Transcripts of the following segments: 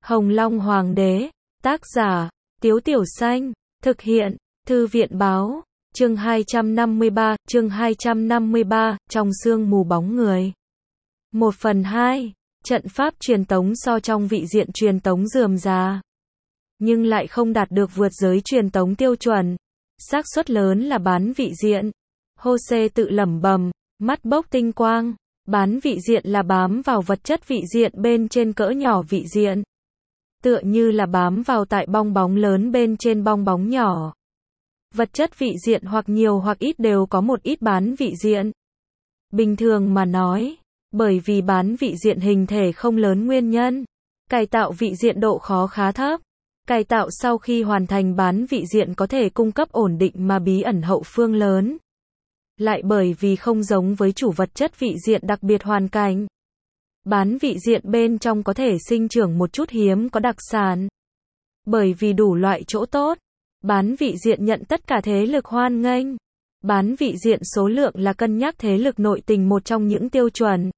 Hồng Long Hoàng đế, tác giả, Tiếu Tiểu Xanh, thực hiện, Thư viện báo, chương 253, trong sương mù bóng người. 1/2, trận pháp truyền tống so trong vị diện truyền tống rườm rà, nhưng lại không đạt được vượt giới truyền tống tiêu chuẩn, xác suất lớn là bán vị diện. Jose tự lẩm bẩm, mắt bốc tinh quang, bán vị diện là bám vào vật chất vị diện bên trên cỡ nhỏ vị diện. Tựa như là bám vào tại bong bóng lớn bên trên bong bóng nhỏ. Vật chất vị diện hoặc nhiều hoặc ít đều có một ít bán vị diện. Bình thường mà nói, bởi vì bán vị diện hình thể không lớn nguyên nhân, cải tạo vị diện độ khó khá thấp. Cải tạo sau khi hoàn thành bán vị diện có thể cung cấp ổn định mà bí ẩn hậu phương lớn. Lại bởi vì không giống với chủ vật chất vị diện đặc biệt hoàn cảnh. Bán vị diện bên trong có thể sinh trưởng một chút hiếm có đặc sản. Bởi vì đủ loại chỗ tốt, bán vị diện nhận tất cả thế lực hoan nghênh. Bán vị diện số lượng là cân nhắc thế lực nội tình một trong những tiêu chuẩn.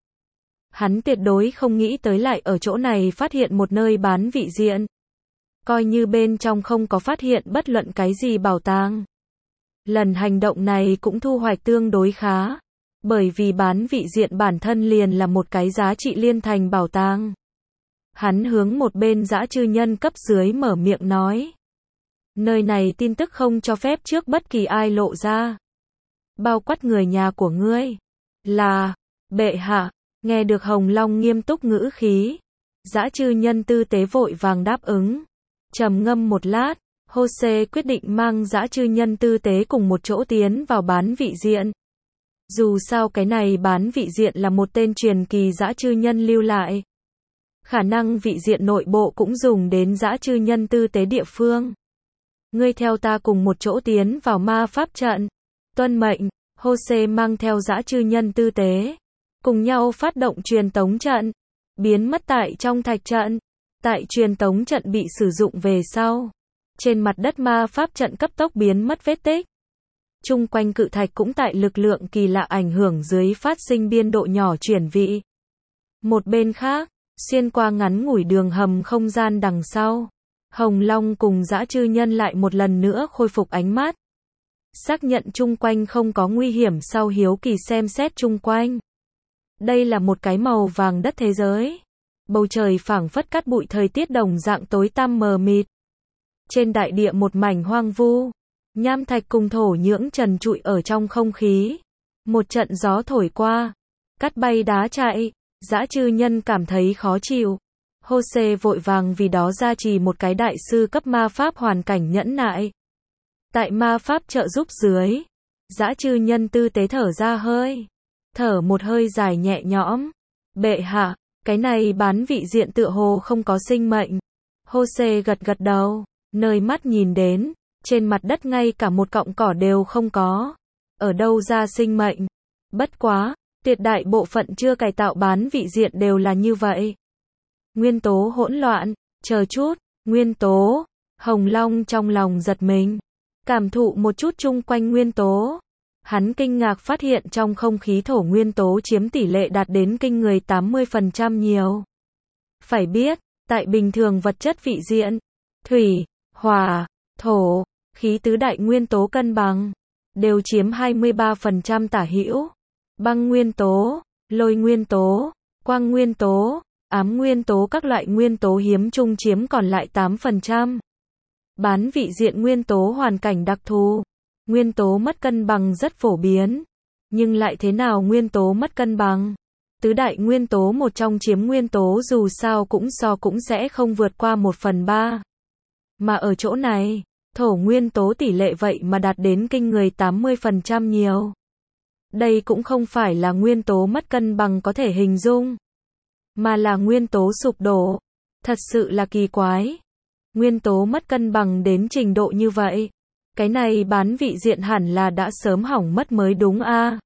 Hắn tuyệt đối không nghĩ tới lại ở chỗ này phát hiện một nơi bán vị diện. Coi như bên trong không có phát hiện bất luận cái gì bảo tàng. Lần hành động này cũng thu hoạch tương đối khá. Bởi vì bán vị diện bản thân liền là một cái giá trị liên thành bảo tàng. Hắn hướng một bên dã chư nhân cấp dưới mở miệng nói. Nơi này tin tức không cho phép trước bất kỳ ai lộ ra. Bao quát người nhà của ngươi. Là, bệ hạ, nghe được Hồng Long nghiêm túc ngữ khí. Dã chư nhân tư tế vội vàng đáp ứng. Trầm ngâm một lát, Jose quyết định mang dã chư nhân tư tế cùng một chỗ tiến vào bán vị diện. Dù sao cái này bán vị diện là một tên truyền kỳ dã chư nhân lưu lại. Khả năng vị diện nội bộ cũng dùng đến dã chư nhân tư tế địa phương. Ngươi theo ta cùng một chỗ tiến vào ma pháp trận. Tuân mệnh, Jose mang theo dã chư nhân tư tế. Cùng nhau phát động truyền tống trận. Biến mất tại trong thạch trận. Tại truyền tống trận bị sử dụng về sau. Trên mặt đất ma pháp trận cấp tốc biến mất vết tích. Chung quanh cự thạch cũng tại lực lượng kỳ lạ ảnh hưởng dưới phát sinh biên độ nhỏ chuyển vị. Một bên khác, xuyên qua ngắn ngủi đường hầm không gian đằng sau. Hồng Long cùng dã chư nhân lại một lần nữa khôi phục ánh mắt. Xác nhận chung quanh không có nguy hiểm sau hiếu kỳ xem xét chung quanh. Đây là một cái màu vàng đất thế giới. Bầu trời phảng phất cát bụi thời tiết đồng dạng tối tăm mờ mịt. Trên đại địa một mảnh hoang vu. Nham thạch cùng thổ nhưỡng trần trụi ở trong không khí. Một trận gió thổi qua. Cát bay đá chạy. Dã chư nhân cảm thấy khó chịu. Jose vội vàng vì đó ra trì một cái đại sư cấp ma pháp hoàn cảnh nhẫn nại. Tại ma pháp trợ giúp dưới. Dã chư nhân tư tế thở ra hơi. Thở một hơi dài nhẹ nhõm. Bệ hạ, cái này bán vị diện tựa hồ không có sinh mệnh. Jose gật gật đầu. Nơi mắt nhìn đến. Trên mặt đất ngay cả một cọng cỏ đều không có. Ở đâu ra sinh mệnh? Bất quá, tuyệt đại bộ phận chưa cải tạo bán vị diện đều là như vậy. Nguyên tố hỗn loạn, chờ chút, nguyên tố. Hồng Long trong lòng giật mình. Cảm thụ một chút chung quanh nguyên tố. Hắn kinh ngạc phát hiện trong không khí thổ nguyên tố chiếm tỷ lệ đạt đến kinh người 80% nhiều. Phải biết, tại bình thường vật chất vị diện, thủy, hỏa, thổ, khí tứ đại nguyên tố cân bằng, đều chiếm 23% tả hữu. Băng nguyên tố, lôi nguyên tố, quang nguyên tố, ám nguyên tố các loại nguyên tố hiếm chung chiếm còn lại 8%. Bán vị diện nguyên tố hoàn cảnh đặc thù. Nguyên tố mất cân bằng rất phổ biến. Nhưng lại thế nào nguyên tố mất cân bằng? Tứ đại nguyên tố một trong chiếm nguyên tố dù sao cũng sẽ không vượt qua 1/3. Mà ở chỗ này, thổ nguyên tố tỷ lệ vậy mà đạt đến kinh người 80% nhiều. Đây cũng không phải là nguyên tố mất cân bằng có thể hình dung, mà là nguyên tố sụp đổ. Thật sự là kỳ quái. Nguyên tố mất cân bằng đến trình độ như vậy. Cái này bán vị diện hẳn là đã sớm hỏng mất mới đúng a.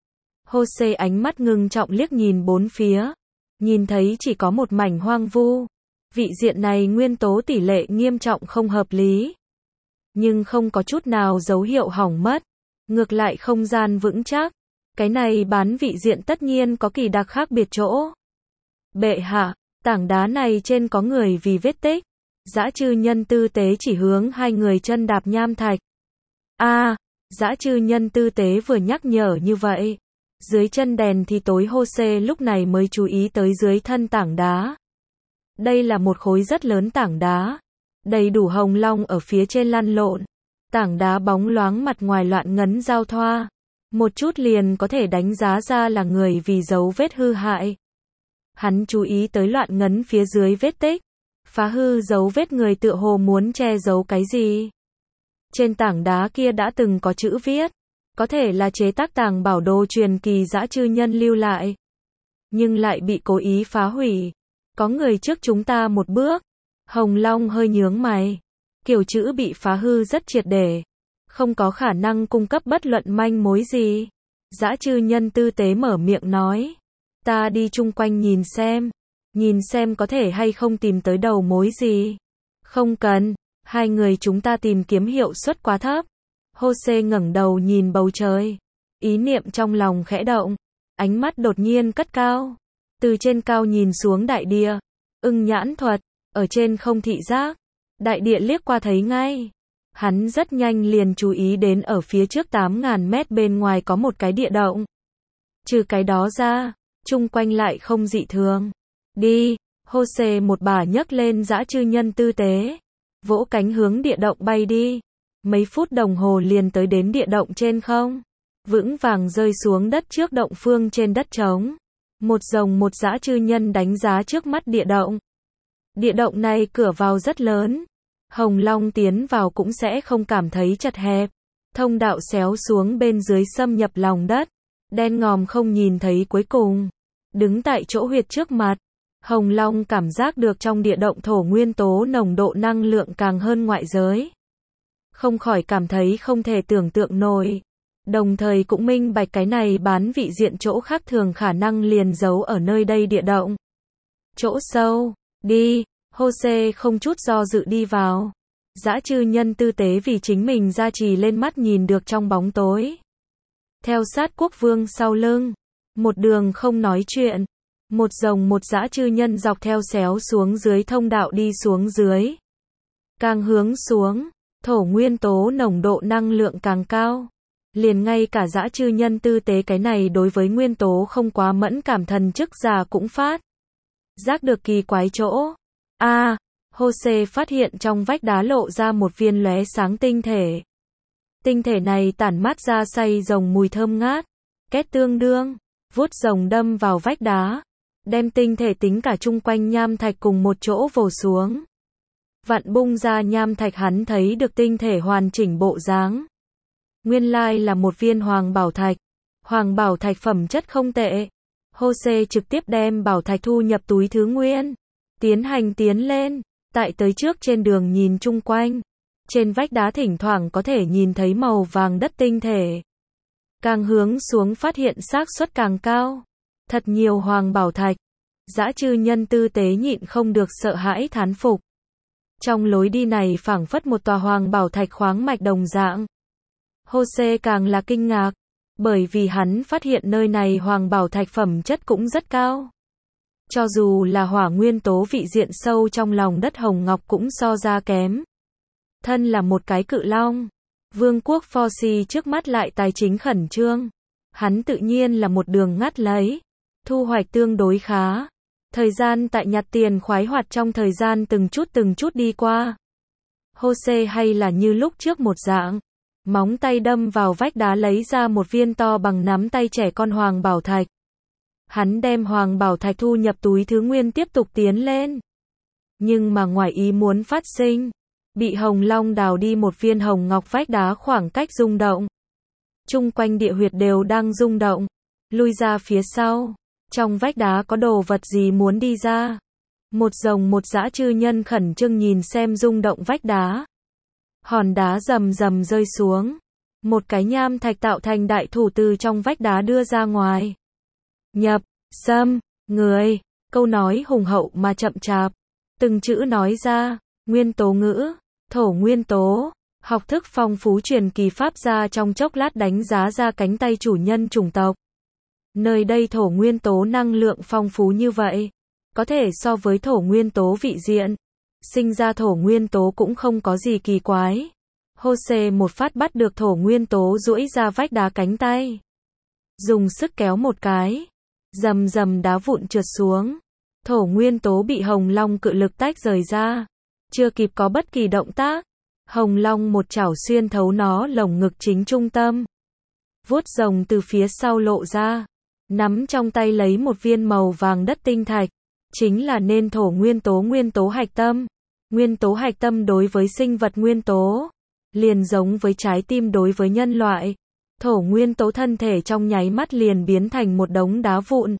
Jose ánh mắt ngưng trọng liếc nhìn bốn phía. Nhìn thấy chỉ có một mảnh hoang vu. Vị diện này nguyên tố tỷ lệ nghiêm trọng không hợp lý. Nhưng không có chút nào dấu hiệu hỏng mất. Ngược lại không gian vững chắc. Cái này bán vị diện tất nhiên có kỳ đặc khác biệt chỗ. Bệ hạ, Tảng đá này trên có người vì vết tích. Dã chư nhân tư tế chỉ hướng hai người chân đạp nham thạch. Dã chư nhân tư tế vừa nhắc nhở như vậy. Dưới chân đèn thì tối Jose lúc này mới chú ý tới dưới thân tảng đá. Đây là một khối rất lớn tảng đá. Đầy đủ hồng long ở phía trên lăn lộn. Tảng đá bóng loáng mặt ngoài loạn ngấn giao thoa. Một chút liền có thể đánh giá ra là người vì dấu vết hư hại. Hắn chú ý tới loạn ngấn phía dưới vết tích. Phá hư dấu vết người tựa hồ muốn che giấu cái gì. Trên tảng đá kia đã từng có chữ viết. Có thể là chế tác tàng bảo đồ truyền kỳ dã chư nhân lưu lại. Nhưng lại bị cố ý phá hủy. Có người trước chúng ta một bước. Hồng Long hơi nhướng mày. Kiểu chữ bị phá hư rất triệt để. Không có khả năng cung cấp bất luận manh mối gì. Dã chư nhân tư tế mở miệng nói. Ta đi chung quanh nhìn xem. Nhìn xem có thể hay không tìm tới đầu mối gì. Không cần. Hai người chúng ta tìm kiếm hiệu suất quá thấp. Jose ngẩng đầu nhìn bầu trời. Ý niệm trong lòng khẽ động. Ánh mắt đột nhiên cất cao. Từ trên cao nhìn xuống đại địa. Ưng nhãn thuật. Ở trên không thị giác. Đại địa liếc qua thấy ngay. Hắn rất nhanh liền chú ý đến ở phía trước 8.000 mét bên ngoài có một cái địa động. Trừ cái đó ra, chung quanh lại không dị thường. Đi, Jose một bà nhấc lên dã chư nhân tư tế. Vỗ cánh hướng địa động bay đi. Mấy phút đồng hồ liền tới đến địa động trên không. Vững vàng rơi xuống đất trước động phương trên đất trống. Một rồng một dã chư nhân đánh giá trước mắt địa động. Địa động này cửa vào rất lớn. Hồng Long tiến vào cũng sẽ không cảm thấy chật hẹp. Thông đạo xéo xuống bên dưới xâm nhập lòng đất. Đen ngòm không nhìn thấy cuối cùng. Đứng tại chỗ huyệt trước mặt. Hồng Long cảm giác được trong địa động thổ nguyên tố nồng độ năng lượng càng hơn ngoại giới. Không khỏi cảm thấy không thể tưởng tượng nổi. Đồng thời cũng minh bạch cái này bán vị diện chỗ khác thường khả năng liền giấu ở nơi đây địa động. Chỗ sâu, đi, Jose không chút do dự đi vào. Dã chư nhân tư tế vì chính mình gia trì lên mắt nhìn được trong bóng tối. Theo sát quốc vương sau lưng. Một đường không nói chuyện. Một rồng một dã chư nhân dọc theo xéo xuống dưới thông đạo đi xuống dưới. Càng hướng xuống, thổ nguyên tố nồng độ năng lượng càng cao. Liền ngay cả dã chư nhân tư tế cái này đối với nguyên tố không quá mẫn cảm thần chức già cũng phát giác được kỳ quái chỗ. Jose phát hiện trong vách đá lộ ra một viên lóe sáng tinh thể. Tinh thể này tản mát ra xay rồng mùi thơm ngát. Két tương đương, vuốt rồng đâm vào vách đá. Đem tinh thể tính cả chung quanh nham thạch cùng một chỗ vồ xuống. Vặn bung ra nham thạch hắn thấy được tinh thể hoàn chỉnh bộ dáng. Nguyên lai là một viên hoàng bảo thạch. Hoàng bảo thạch phẩm chất không tệ. Jose trực tiếp đem bảo thạch thu nhập túi thứ nguyên. Tiến hành tiến lên. Tại tới trước trên đường nhìn chung quanh. Trên vách đá thỉnh thoảng có thể nhìn thấy màu vàng đất tinh thể. Càng hướng xuống phát hiện xác suất càng cao. Thật nhiều hoàng bảo thạch. Dã chư nhân tư tế nhịn không được sợ hãi thán phục. Trong lối đi này phảng phất một tòa hoàng bảo thạch khoáng mạch đồng dạng. Jose càng là kinh ngạc. Bởi vì hắn phát hiện nơi này hoàng bảo thạch phẩm chất cũng rất cao. Cho dù là hỏa nguyên tố vị diện sâu trong lòng đất hồng ngọc cũng so ra kém. Thân là một cái cự long. Vương quốc Forsi trước mắt lại tài chính khẩn trương. Hắn tự nhiên là một đường ngắt lấy. Thu hoạch tương đối khá. Thời gian tại nhặt tiền khoái hoạt trong thời gian từng chút đi qua. Jose hay là như lúc trước một dạng. Móng tay đâm vào vách đá lấy ra một viên to bằng nắm tay trẻ con hoàng bảo thạch. Hắn đem hoàng bảo thạch thu nhập túi thứ nguyên tiếp tục tiến lên. Nhưng mà ngoài ý muốn phát sinh. Bị Hồng Long đào đi một viên hồng ngọc vách đá khoảng cách rung động. Chung quanh địa huyệt đều đang rung động. Lui ra phía sau. Trong vách đá có đồ vật gì muốn đi ra. Một rồng một dã chư nhân khẩn trương nhìn xem rung động vách đá. Hòn đá rầm rầm rơi xuống. Một cái nham thạch tạo thành đại thủ từ trong vách đá đưa ra ngoài. Nhập, xâm, người. Câu nói hùng hậu mà chậm chạp. Từng chữ nói ra. Nguyên tố ngữ. Thổ nguyên tố. Học thức phong phú truyền kỳ pháp ra trong chốc lát đánh giá ra cánh tay chủ nhân chủng tộc. Nơi đây thổ nguyên tố năng lượng phong phú như vậy. có thể so với thổ nguyên tố vị diện. Sinh ra thổ nguyên tố cũng không có gì kỳ quái. Jose một phát bắt được thổ nguyên tố duỗi ra vách đá cánh tay. Dùng sức kéo một cái. Rầm rầm đá vụn trượt xuống. Thổ nguyên tố bị Hồng Long cự lực tách rời ra. Chưa kịp có bất kỳ động tác. Hồng Long một chảo xuyên thấu nó lồng ngực chính trung tâm. Vuốt rồng từ phía sau lộ ra. Nắm trong tay lấy một viên màu vàng đất tinh thạch. Chính là nên thổ nguyên tố hạch tâm. Nguyên tố hạch tâm đối với sinh vật nguyên tố. Liền giống với trái tim đối với nhân loại. Thổ nguyên tố thân thể trong nháy mắt liền biến thành một đống đá vụn.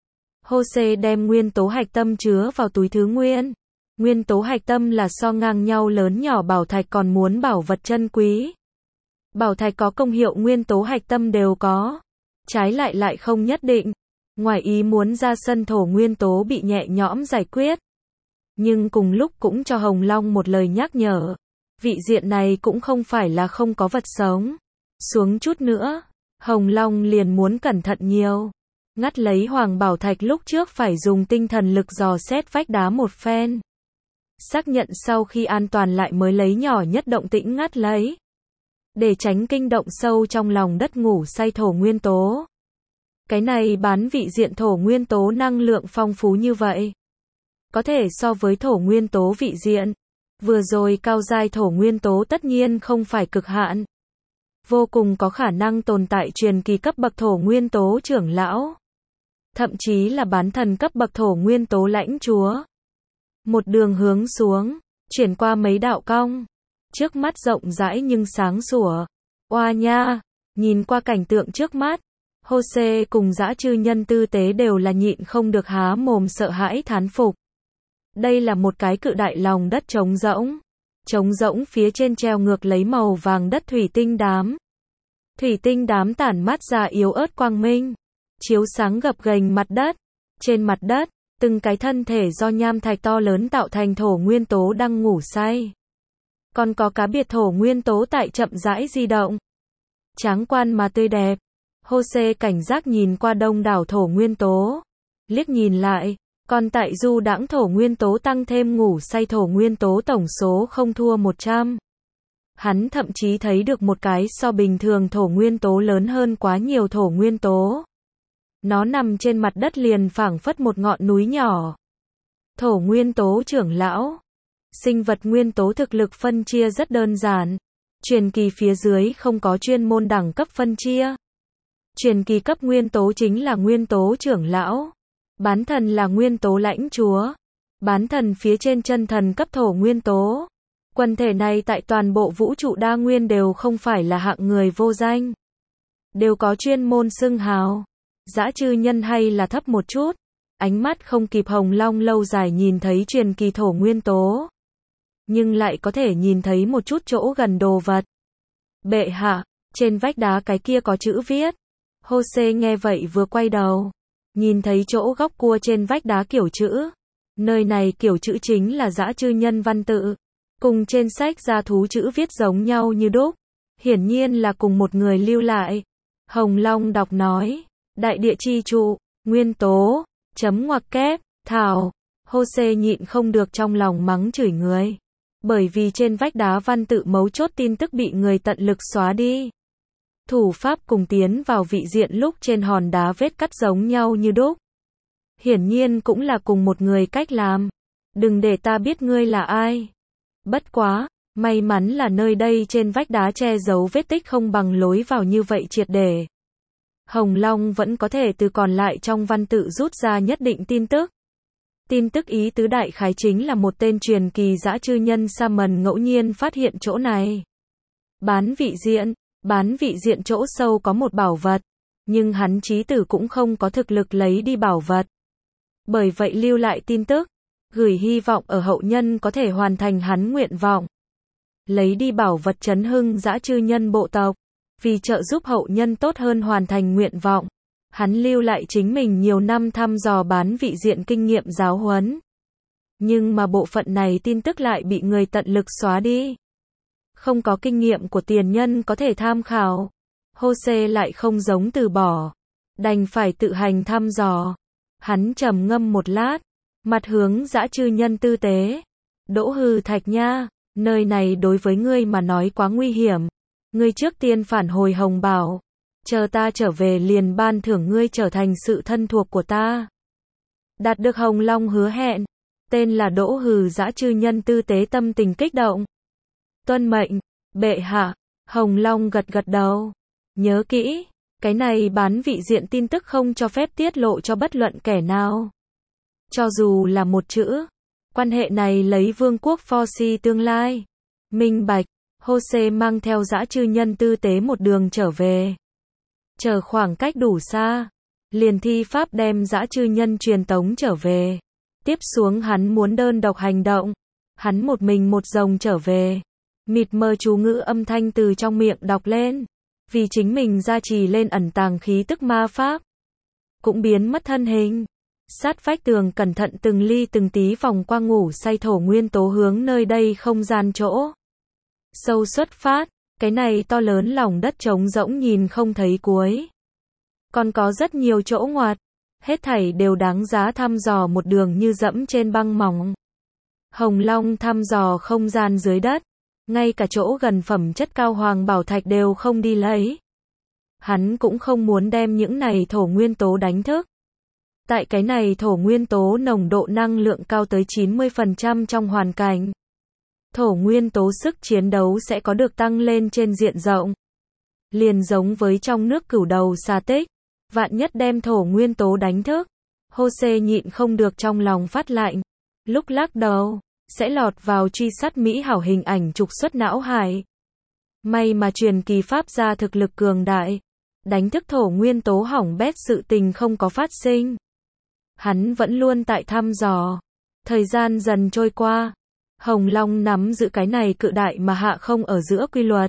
Jose đem nguyên tố hạch tâm chứa vào túi thứ nguyên. Nguyên tố hạch tâm là so ngang nhau lớn nhỏ bảo thạch còn muốn bảo vật chân quý. Bảo thạch có công hiệu nguyên tố hạch tâm đều có. Trái lại lại không nhất định. Ngoài ý muốn ra sân thổ nguyên tố bị nhẹ nhõm giải quyết. Nhưng cùng lúc cũng cho Hồng Long một lời nhắc nhở. Vị diện này cũng không phải là không có vật sống. Xuống chút nữa, Hồng Long liền muốn cẩn thận nhiều. Ngắt lấy hoàng bảo thạch lúc trước phải dùng tinh thần lực dò xét vách đá một phen. Xác nhận sau khi an toàn lại mới lấy nhỏ nhất động tĩnh ngắt lấy. Để tránh kinh động sâu trong lòng đất ngủ say thổ nguyên tố. Cái này bán vị diện thổ nguyên tố năng lượng phong phú như vậy. Có thể so với thổ nguyên tố vị diện. Vừa rồi cao giai thổ nguyên tố tất nhiên không phải cực hạn. Vô cùng có khả năng tồn tại truyền kỳ cấp bậc thổ nguyên tố trưởng lão. Thậm chí là bán thần cấp bậc thổ nguyên tố lãnh chúa. Một đường hướng xuống, chuyển qua mấy đạo cong. Trước mắt rộng rãi nhưng sáng sủa. Oa nha, nhìn qua cảnh tượng trước mắt. Jose cùng dã chư nhân tư tế đều là nhịn không được há mồm sợ hãi thán phục. Đây là một cái cự đại lòng đất trống rỗng. Trống rỗng phía trên treo ngược lấy màu vàng đất thủy tinh đám. Thủy tinh đám tản mát ra yếu ớt quang minh. Chiếu sáng gập ghềnh mặt đất. Trên mặt đất, từng cái thân thể do nham thạch to lớn tạo thành thổ nguyên tố đang ngủ say. Còn có cá biệt thổ nguyên tố tại chậm rãi di động. Tráng quan mà tươi đẹp. Jose cảnh giác nhìn qua đông đảo thổ nguyên tố. Liếc nhìn lại, còn tại du đãng thổ nguyên tố tăng thêm ngủ say thổ nguyên tố tổng số không thua 100. Hắn thậm chí thấy được một cái so bình thường thổ nguyên tố lớn hơn quá nhiều thổ nguyên tố. Nó nằm trên mặt đất liền phảng phất một ngọn núi nhỏ. Thổ nguyên tố trưởng lão. Sinh vật nguyên tố thực lực phân chia rất đơn giản. Truyền kỳ phía dưới không có chuyên môn đẳng cấp phân chia. Truyền kỳ cấp nguyên tố chính là nguyên tố trưởng lão. Bán thần là nguyên tố lãnh chúa. Bán thần phía trên chân thần cấp thổ nguyên tố. Quần thể này tại toàn bộ vũ trụ đa nguyên đều không phải là hạng người vô danh. Đều có chuyên môn xưng hào. Dã chư nhân hay là thấp một chút. Ánh mắt không kịp Hồng Long lâu dài nhìn thấy truyền kỳ thổ nguyên tố. Nhưng lại có thể nhìn thấy một chút chỗ gần đồ vật. Bệ hạ, trên vách đá cái kia có chữ viết. Jose nghe vậy vừa quay đầu. Nhìn thấy chỗ góc cua trên vách đá kiểu chữ. Nơi này kiểu chữ chính là dã chư nhân văn tự. Cùng trên sách gia thú chữ viết giống nhau như đúc. Hiển nhiên là cùng một người lưu lại. Hồng Long đọc nói. Đại địa chi trụ, nguyên tố, chấm ngoặc kép, thảo. Jose nhịn không được trong lòng mắng chửi người. Bởi vì trên vách đá văn tự mấu chốt tin tức bị người tận lực xóa đi. Thủ pháp cùng tiến vào vị diện lúc trên hòn đá vết cắt giống nhau như đúc. Hiển nhiên cũng là cùng một người cách làm. Đừng để ta biết ngươi là ai. Bất quá, may mắn là nơi đây trên vách đá che giấu vết tích không bằng lối vào như vậy triệt để. Hồng Long vẫn có thể từ còn lại trong văn tự rút ra nhất định tin tức. Tin tức ý tứ đại khái chính là một tên truyền kỳ dã chư nhân Salmon ngẫu nhiên phát hiện chỗ này. Bán vị diện chỗ sâu có một bảo vật, nhưng hắn chí tử cũng không có thực lực lấy đi bảo vật. Bởi vậy lưu lại tin tức, gửi hy vọng ở hậu nhân có thể hoàn thành hắn nguyện vọng. Lấy đi bảo vật chấn hưng dã chư nhân bộ tộc, vì trợ giúp hậu nhân tốt hơn hoàn thành nguyện vọng. Hắn lưu lại chính mình nhiều năm thăm dò bán vị diện kinh nghiệm giáo huấn. Nhưng mà bộ phận này tin tức lại bị người tận lực xóa đi. Không có kinh nghiệm của tiền nhân có thể tham khảo. Jose lại không giống từ bỏ. Đành phải tự hành thăm dò. Hắn trầm ngâm một lát. Mặt hướng dã chư nhân tư tế. Đỗ Hư Thạch nha, nơi này đối với ngươi mà nói quá nguy hiểm. Ngươi trước tiên phản hồi Hồng Bảo. Chờ ta trở về liền ban thưởng ngươi trở thành sự thân thuộc của ta. Đạt được Hồng Long hứa hẹn. Tên là Đỗ Hư dã chư nhân tư tế tâm tình kích động. Tuân mệnh, bệ hạ. Hồng Long gật gật đầu. Nhớ kỹ, cái này bán vị diện tin tức không cho phép tiết lộ cho bất luận kẻ nào. Cho dù là một chữ. Quan hệ này lấy vương quốc Forci tương lai. Minh bạch, Jose mang theo dã chư nhân tư tế một đường trở về. Chờ khoảng cách đủ xa. Liền thi pháp đem dã chư nhân truyền tống trở về. Tiếp xuống hắn muốn đơn độc hành động. Hắn một mình một rồng trở về. Mịt mờ chú ngữ âm thanh từ trong miệng đọc lên. Vì chính mình gia trì lên ẩn tàng khí tức ma pháp. Cũng biến mất thân hình. Sát vách tường cẩn thận từng ly từng tí vòng qua ngủ say thổ nguyên tố hướng nơi đây không gian chỗ. Sâu xuất phát, cái này to lớn lòng đất trống rỗng nhìn không thấy cuối. Còn có rất nhiều chỗ ngoặt, hết thảy đều đáng giá thăm dò một đường như dẫm trên băng mỏng. Hồng Long thăm dò không gian dưới đất, ngay cả chỗ gần phẩm chất cao hoàng bảo thạch đều không đi lấy. Hắn cũng không muốn đem những này thổ nguyên tố đánh thức. Tại cái này thổ nguyên tố nồng độ năng lượng cao tới 90% trong hoàn cảnh. Thổ nguyên tố sức chiến đấu sẽ có được tăng lên trên diện rộng. Liền giống với trong nước cửu đầu xà tích. Vạn nhất đem thổ nguyên tố đánh thức. Jose nhịn không được trong lòng phát lạnh. Lúc lắc đầu, sẽ lọt vào truy sát mỹ hảo hình ảnh trục xuất não hải. May mà truyền kỳ pháp gia thực lực cường đại. Đánh thức thổ nguyên tố hỏng bét sự tình không có phát sinh. Hắn vẫn luôn tại thăm dò. Thời gian dần trôi qua. Hồng Long nắm giữ cái này cự đại mà hạ không ở giữa quy luật.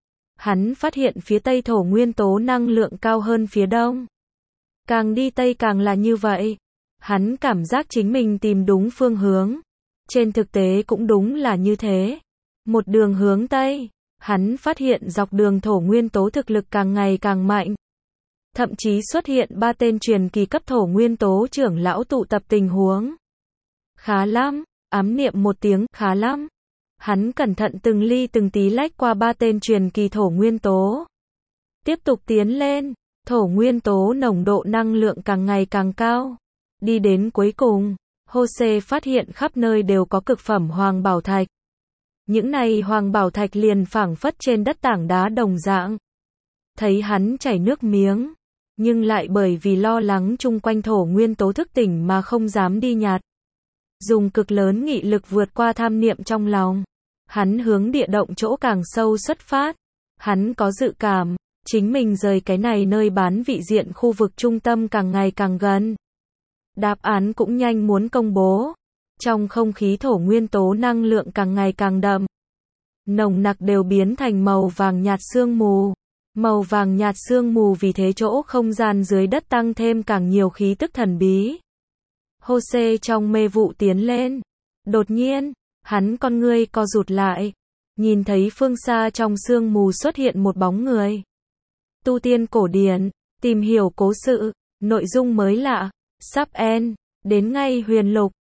Hắn phát hiện phía tây thổ nguyên tố năng lượng cao hơn phía đông. Càng đi tây càng là như vậy. Hắn cảm giác chính mình tìm đúng phương hướng. Trên thực tế cũng đúng là như thế. Một đường hướng tây. Hắn phát hiện dọc đường thổ nguyên tố thực lực càng ngày càng mạnh. Thậm chí xuất hiện 3 tên truyền kỳ cấp thổ nguyên tố trưởng lão tụ tập tình huống. Khá lắm, ám niệm một tiếng, khá lắm. Hắn cẩn thận từng ly từng tí lách qua 3 tên truyền kỳ thổ nguyên tố. Tiếp tục tiến lên, thổ nguyên tố nồng độ năng lượng càng ngày càng cao. Đi đến cuối cùng, Jose phát hiện khắp nơi đều có cực phẩm hoàng bảo thạch. Những này hoàng bảo thạch liền phảng phất trên đất tảng đá đồng dạng. Thấy hắn chảy nước miếng. Nhưng lại bởi vì lo lắng chung quanh thổ nguyên tố thức tỉnh mà không dám đi nhặt. Dùng cực lớn nghị lực vượt qua tham niệm trong lòng. Hắn hướng địa động chỗ càng sâu xuất phát. Hắn có dự cảm, chính mình rời cái này nơi bán vị diện khu vực trung tâm càng ngày càng gần. Đáp án cũng nhanh muốn công bố. Trong không khí thổ nguyên tố năng lượng càng ngày càng đậm. Nồng nặc đều biến thành màu vàng nhạt sương mù. Màu vàng nhạt sương mù vì thế chỗ không gian dưới đất tăng thêm càng nhiều khí tức thần bí. Jose trong mê vụ tiến lên. Đột nhiên, hắn con ngươi co rụt lại. Nhìn thấy phương xa trong sương mù xuất hiện một bóng người. Tu tiên cổ điển, tìm hiểu cố sự, nội dung mới lạ, sắp end, đến ngay huyền lục.